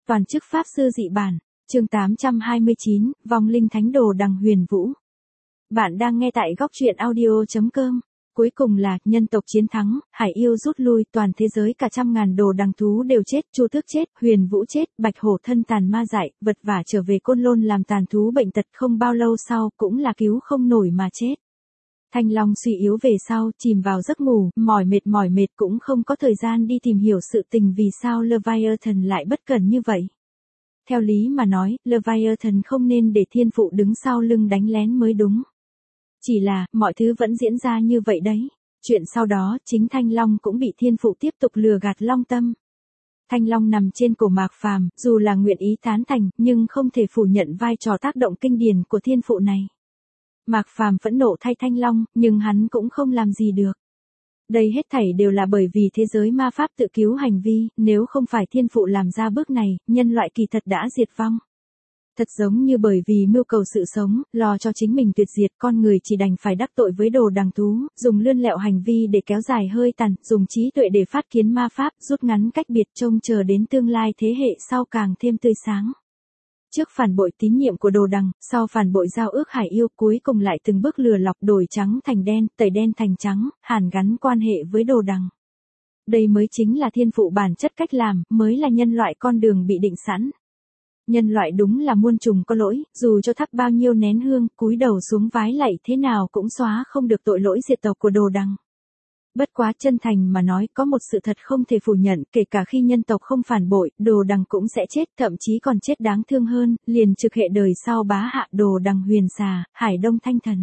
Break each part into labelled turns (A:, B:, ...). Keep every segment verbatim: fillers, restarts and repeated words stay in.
A: Toàn chức Pháp Sư dị bản, chương tám trăm hai mươi chín, Vong linh thánh đồ đằng Huyền Vũ. Bạn đang nghe tại góc truyện audio chấm com. Cuối cùng là, nhân tộc chiến thắng, hải yêu rút lui, toàn thế giới cả trăm ngàn đồ đằng thú đều chết, Chu Tước chết, Huyền Vũ chết, Bạch Hổ thân tàn ma dại, vật vả trở về Côn Lôn làm tàn thú bệnh tật, không bao lâu sau, cũng là cứu không nổi mà chết. Thanh Long suy yếu về sau, chìm vào giấc ngủ, mỏi mệt mỏi mệt cũng không có thời gian đi tìm hiểu sự tình vì sao Leviathan lại bất cẩn như vậy. Theo lý mà nói, Leviathan không nên để thiên phụ đứng sau lưng đánh lén mới đúng. Chỉ là, mọi thứ vẫn diễn ra như vậy đấy. Chuyện sau đó, chính Thanh Long cũng bị thiên phụ tiếp tục lừa gạt long tâm. Thanh Long nằm trên cổ Mạc Phàm, dù là nguyện ý tán thành, nhưng không thể phủ nhận vai trò tác động kinh điển của thiên phụ này. Mạc Phàm phẫn nộ thay Thanh Long, nhưng hắn cũng không làm gì được. Đây hết thảy đều là bởi vì thế giới ma pháp tự cứu hành vi, nếu không phải thiên phụ làm ra bước này, nhân loại kỳ thật đã diệt vong. Thật giống như bởi vì mưu cầu sự sống, lo cho chính mình tuyệt diệt, con người chỉ đành phải đắc tội với đồ đằng thú, dùng lươn lẹo hành vi để kéo dài hơi tàn, dùng trí tuệ để phát kiến ma pháp, rút ngắn cách biệt trông chờ đến tương lai thế hệ sau càng thêm tươi sáng. Trước phản bội tín nhiệm của đồ đằng, sau phản bội giao ước hải yêu, cuối cùng lại từng bước lừa lọc đổi trắng thành đen, tẩy đen thành trắng, hàn gắn quan hệ với đồ đằng. Đây mới chính là thiên phụ bản chất cách làm, mới là nhân loại con đường bị định sẵn. Nhân loại đúng là muôn trùng có lỗi, dù cho thắp bao nhiêu nén hương, cúi đầu xuống vái lạy thế nào cũng xóa không được tội lỗi diệt tộc của đồ đằng. Bất quá chân thành mà nói, có một sự thật không thể phủ nhận, kể cả khi nhân tộc không phản bội, đồ đằng cũng sẽ chết, thậm chí còn chết đáng thương hơn, liền trực hệ đời sau bá hạ đồ đằng Huyền Xà, Hải Đông Thanh Thần.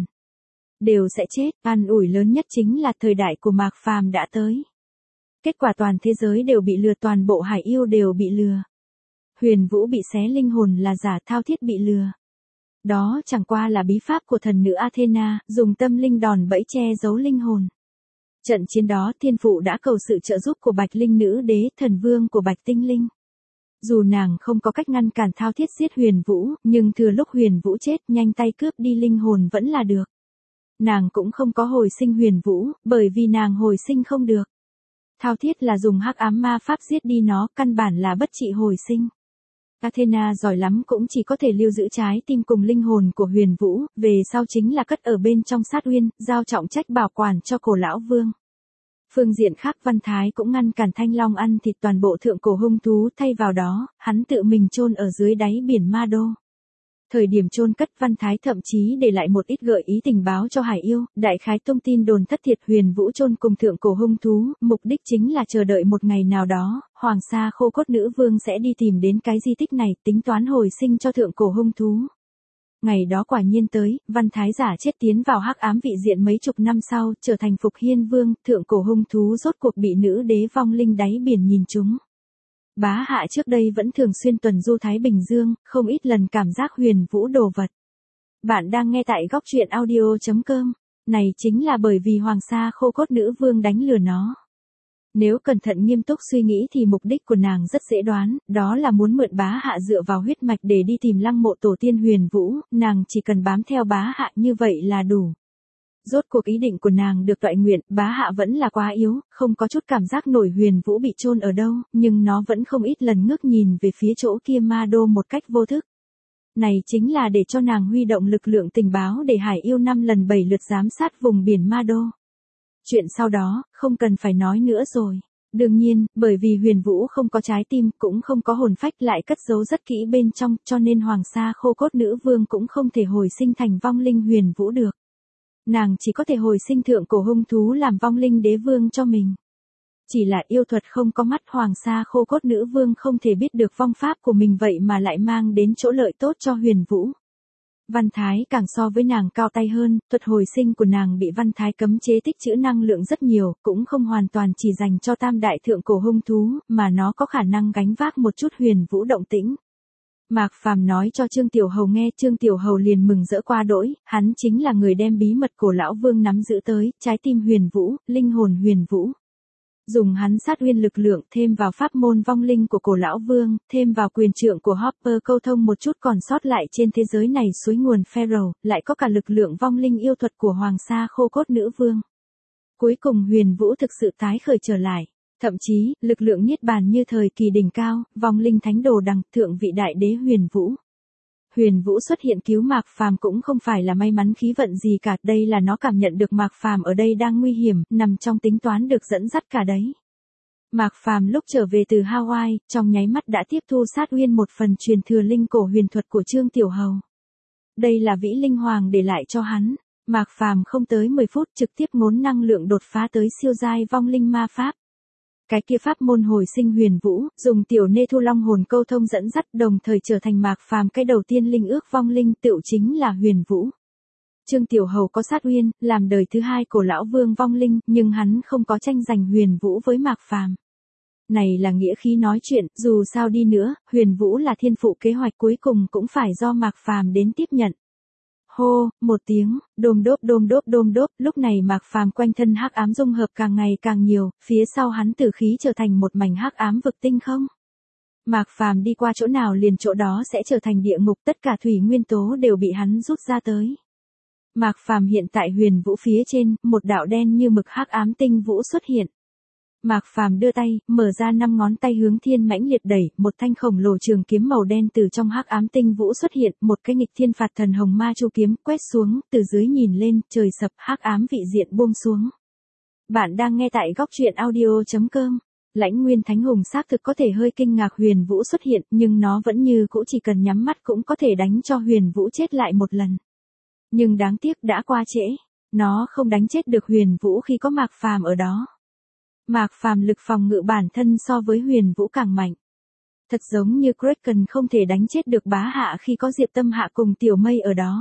A: Đều sẽ chết, an ủi lớn nhất chính là thời đại của Mạc Phàm đã tới. Kết quả toàn thế giới đều bị lừa, toàn bộ hải yêu đều bị lừa. Huyền Vũ bị xé linh hồn là giả, Thao Thiết bị lừa. Đó chẳng qua là bí pháp của thần nữ Athena, dùng tâm linh đòn bẫy che giấu linh hồn. Trận chiến đó thiên phụ đã cầu sự trợ giúp của Bạch Linh Nữ Đế, thần vương của Bạch Tinh Linh. Dù nàng không có cách ngăn cản Thao Thiết giết Huyền Vũ, nhưng thừa lúc Huyền Vũ chết, nhanh tay cướp đi linh hồn vẫn là được. Nàng cũng không có hồi sinh Huyền Vũ, bởi vì nàng hồi sinh không được. Thao Thiết là dùng hắc ám ma pháp giết đi nó, căn bản là bất trị hồi sinh. Athena giỏi lắm cũng chỉ có thể lưu giữ trái tim cùng linh hồn của Huyền Vũ, về sau chính là cất ở bên trong sát uyên, giao trọng trách bảo quản cho cổ lão vương. Phương diện khác Văn Thái cũng ngăn cản Thanh Long ăn thịt toàn bộ thượng cổ hung thú, thay vào đó, hắn tự mình chôn ở dưới đáy biển Ma Đô. Thời điểm chôn cất Văn Thái thậm chí để lại một ít gợi ý tình báo cho hải yêu, đại khái thông tin đồn thất thiệt Huyền Vũ chôn cùng thượng cổ hung thú, mục đích chính là chờ đợi một ngày nào đó, Hoàng Sa Khô Cốt Nữ Vương sẽ đi tìm đến cái di tích này, tính toán hồi sinh cho thượng cổ hung thú. Ngày đó quả nhiên tới, Văn Thái giả chết tiến vào hắc ám vị diện mấy chục năm sau, trở thành Phục Hiên Vương, thượng cổ hung thú rốt cuộc bị nữ đế vong linh đáy biển nhìn trúng. Bá hạ trước đây vẫn thường xuyên tuần du Thái Bình Dương, không ít lần cảm giác Huyền Vũ đồ vật. Bạn đang nghe tại góc truyện audio chấm com. Này chính là bởi vì Hoàng Sa Khô Cốt Nữ Vương đánh lừa nó. Nếu cẩn thận nghiêm túc suy nghĩ thì mục đích của nàng rất dễ đoán, đó là muốn mượn bá hạ dựa vào huyết mạch để đi tìm lăng mộ tổ tiên Huyền Vũ, nàng chỉ cần bám theo bá hạ như vậy là đủ. Rốt cuộc ý định của nàng được toại nguyện, bá hạ vẫn là quá yếu, không có chút cảm giác nổi Huyền Vũ bị chôn ở đâu, nhưng nó vẫn không ít lần ngước nhìn về phía chỗ kia Ma Đô một cách vô thức. Này chính là để cho nàng huy động lực lượng tình báo để hải yêu năm lần bảy lượt giám sát vùng biển Ma Đô. Chuyện sau đó, không cần phải nói nữa rồi. Đương nhiên, bởi vì Huyền Vũ không có trái tim, cũng không có hồn phách lại cất giấu rất kỹ bên trong, cho nên Hoàng Sa Khô Cốt Nữ Vương cũng không thể hồi sinh thành vong linh Huyền Vũ được. Nàng chỉ có thể hồi sinh thượng cổ hung thú làm vong linh đế vương cho mình. Chỉ là yêu thuật không có mắt, Hoàng Sa Khô Cốt Nữ Vương không thể biết được vong pháp của mình vậy mà lại mang đến chỗ lợi tốt cho Huyền Vũ. Văn Thái càng so với nàng cao tay hơn, thuật hồi sinh của nàng bị Văn Thái cấm chế tích trữ năng lượng rất nhiều, cũng không hoàn toàn chỉ dành cho tam đại thượng cổ hung thú, mà nó có khả năng gánh vác một chút Huyền Vũ động tĩnh. Mạc Phàm nói cho Trương Tiểu Hầu nghe, Trương Tiểu Hầu liền mừng rỡ qua đỗi, hắn chính là người đem bí mật cổ lão vương nắm giữ tới, trái tim Huyền Vũ, linh hồn Huyền Vũ. Dùng hắn sát uyên lực lượng, thêm vào pháp môn vong linh của cổ lão vương, thêm vào quyền trượng của Hopper câu thông một chút còn sót lại trên thế giới này suối nguồn Pharaoh, lại có cả lực lượng vong linh yêu thuật của Hoàng Sa Khô Cốt Nữ Vương. Cuối cùng Huyền Vũ thực sự tái khởi trở lại. Thậm chí, lực lượng niết bàn như thời kỳ đỉnh cao, vong linh thánh đồ đằng, thượng vị đại đế Huyền Vũ. Huyền Vũ xuất hiện cứu Mạc Phàm cũng không phải là may mắn khí vận gì cả, đây là nó cảm nhận được Mạc Phàm ở đây đang nguy hiểm, nằm trong tính toán được dẫn dắt cả đấy. Mạc Phàm lúc trở về từ Hawaii, trong nháy mắt đã tiếp thu sát uyên một phần truyền thừa linh cổ huyền thuật của Trương Tiểu Hầu. Đây là Vĩ Linh Hoàng để lại cho hắn. Mạc Phàm không tới mười phút trực tiếp ngốn năng lượng đột phá tới siêu giai vong linh ma pháp. Cái kia pháp môn hồi sinh Huyền Vũ, dùng tiểu nê thu long hồn câu thông dẫn dắt, đồng thời trở thành Mạc Phàm cái đầu tiên linh ước vong linh, tựu chính là Huyền Vũ. Trương Tiểu Hầu có sát uyên, làm đời thứ hai cổ lão vương vong linh, nhưng hắn không có tranh giành Huyền Vũ với Mạc Phàm. Này là nghĩa khí nói chuyện, dù sao đi nữa, Huyền Vũ là thiên phụ kế hoạch cuối cùng cũng phải do Mạc Phàm đến tiếp nhận. Hô, một tiếng, đôm đốp đôm đốp đôm đốp, lúc này Mạc Phàm quanh thân hắc ám dung hợp càng ngày càng nhiều, phía sau hắn tử khí trở thành một mảnh hắc ám vực tinh không. Mạc Phàm đi qua chỗ nào liền chỗ đó sẽ trở thành địa ngục, tất cả thủy nguyên tố đều bị hắn rút ra tới. Mạc Phàm hiện tại Huyền Vũ phía trên, một đạo đen như mực hắc ám tinh vũ xuất hiện. Mạc Phàm đưa tay, mở ra năm ngón tay hướng thiên mãnh liệt đẩy, một thanh khổng lồ trường kiếm màu đen từ trong hắc ám tinh vũ xuất hiện, một cái nghịch thiên phạt thần hồng ma chu kiếm quét xuống, từ dưới nhìn lên, trời sập, hắc ám vị diện buông xuống. Bạn đang nghe tại góc truyện audio chấm com. Lãnh Nguyên Thánh Hùng xác thực có thể hơi kinh ngạc Huyền Vũ xuất hiện, nhưng nó vẫn như cũ chỉ cần nhắm mắt cũng có thể đánh cho Huyền Vũ chết lại một lần. Nhưng đáng tiếc đã qua trễ, nó không đánh chết được Huyền Vũ khi có Mạc Phàm ở đó. Mạc Phàm lực phòng ngự bản thân so với Huyền Vũ càng mạnh. Thật giống như Kraken không thể đánh chết được Bá Hạ khi có Diệp Tâm Hạ cùng Tiểu Mây ở đó.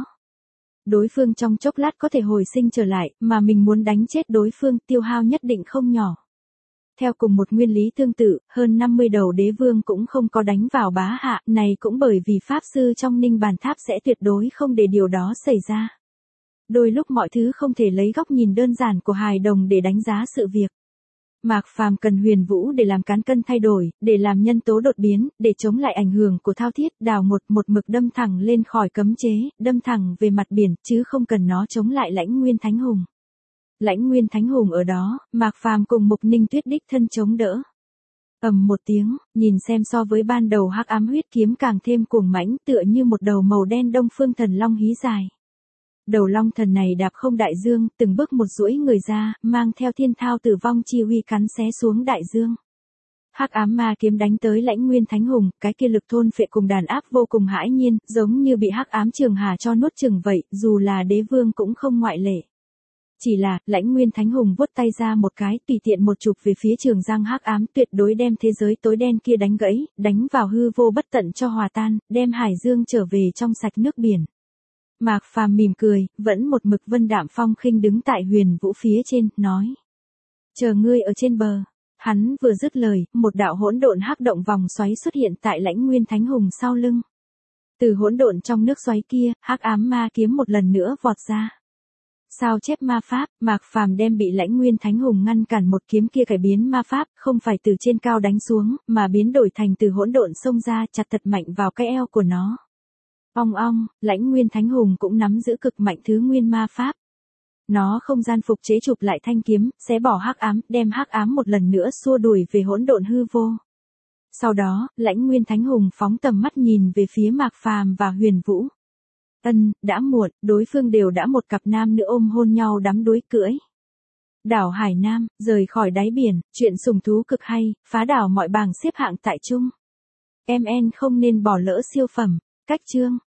A: Đối phương trong chốc lát có thể hồi sinh trở lại, mà mình muốn đánh chết đối phương tiêu hao nhất định không nhỏ. Theo cùng một nguyên lý tương tự, hơn năm mươi đầu đế vương cũng không có đánh vào Bá Hạ, này cũng bởi vì Pháp Sư trong Ninh Bàn Tháp sẽ tuyệt đối không để điều đó xảy ra. Đôi lúc mọi thứ không thể lấy góc nhìn đơn giản của hài đồng để đánh giá sự việc. Mạc Phàm cần Huyền Vũ để làm cán cân thay đổi, để làm nhân tố đột biến, để chống lại ảnh hưởng của thao thiết, đào một một mực đâm thẳng lên khỏi cấm chế, đâm thẳng về mặt biển, chứ không cần nó chống lại Lãnh Nguyên Thánh Hùng. Lãnh Nguyên Thánh Hùng ở đó, Mạc Phàm cùng Mục Ninh Tuyết đích thân chống đỡ. Ầm một tiếng, nhìn xem so với ban đầu hắc ám huyết kiếm càng thêm cuồng mãnh, tựa như một đầu màu đen Đông Phương Thần Long hí dài. Đầu long thần này đạp không đại dương, từng bước một duỗi người ra, mang theo thiên thao tử vong chi uy cắn xé xuống đại dương. Hắc ám ma kiếm đánh tới Lãnh Nguyên Thánh Hùng, cái kia lực thôn phệ cùng đàn áp vô cùng hãi nhiên, giống như bị hắc ám trường hà cho nuốt chửng vậy, dù là đế vương cũng không ngoại lệ. Chỉ là, Lãnh Nguyên Thánh Hùng vuốt tay ra một cái, tùy tiện một chụp về phía trường giang hắc ám, tuyệt đối đem thế giới tối đen kia đánh gãy, đánh vào hư vô bất tận cho hòa tan, đem hải dương trở về trong sạch nước biển. Mạc Phàm mỉm cười, vẫn một mực vân đạm phong khinh đứng tại Huyền Vũ phía trên, nói: "Chờ ngươi ở trên bờ." Hắn vừa dứt lời, một đạo hỗn độn hắc động vòng xoáy xuất hiện tại Lãnh Nguyên Thánh Hùng sau lưng. Từ hỗn độn trong nước xoáy kia, hắc ám ma kiếm một lần nữa vọt ra. Sao chép ma pháp, Mạc Phàm đem bị Lãnh Nguyên Thánh Hùng ngăn cản một kiếm kia cải biến ma pháp, không phải từ trên cao đánh xuống, mà biến đổi thành từ hỗn độn xông ra, chặt thật mạnh vào cái eo của nó. Ong ong, Lãnh Nguyên Thánh Hùng cũng nắm giữ cực mạnh thứ nguyên ma pháp. Nó không gian phục chế chụp lại thanh kiếm, xé bỏ hắc ám, đem hắc ám một lần nữa xua đuổi về hỗn độn hư vô. Sau đó, Lãnh Nguyên Thánh Hùng phóng tầm mắt nhìn về phía Mạc Phàm và Huyền Vũ. Ân, đã muộn, đối phương đều đã một cặp nam nữ ôm hôn nhau đắm đuối cưỡi. Đảo Hải Nam, rời khỏi đáy biển, chuyện sùng thú cực hay, phá đảo mọi bảng xếp hạng tại chung. Em en không nên bỏ lỡ siêu phẩm. Cách chương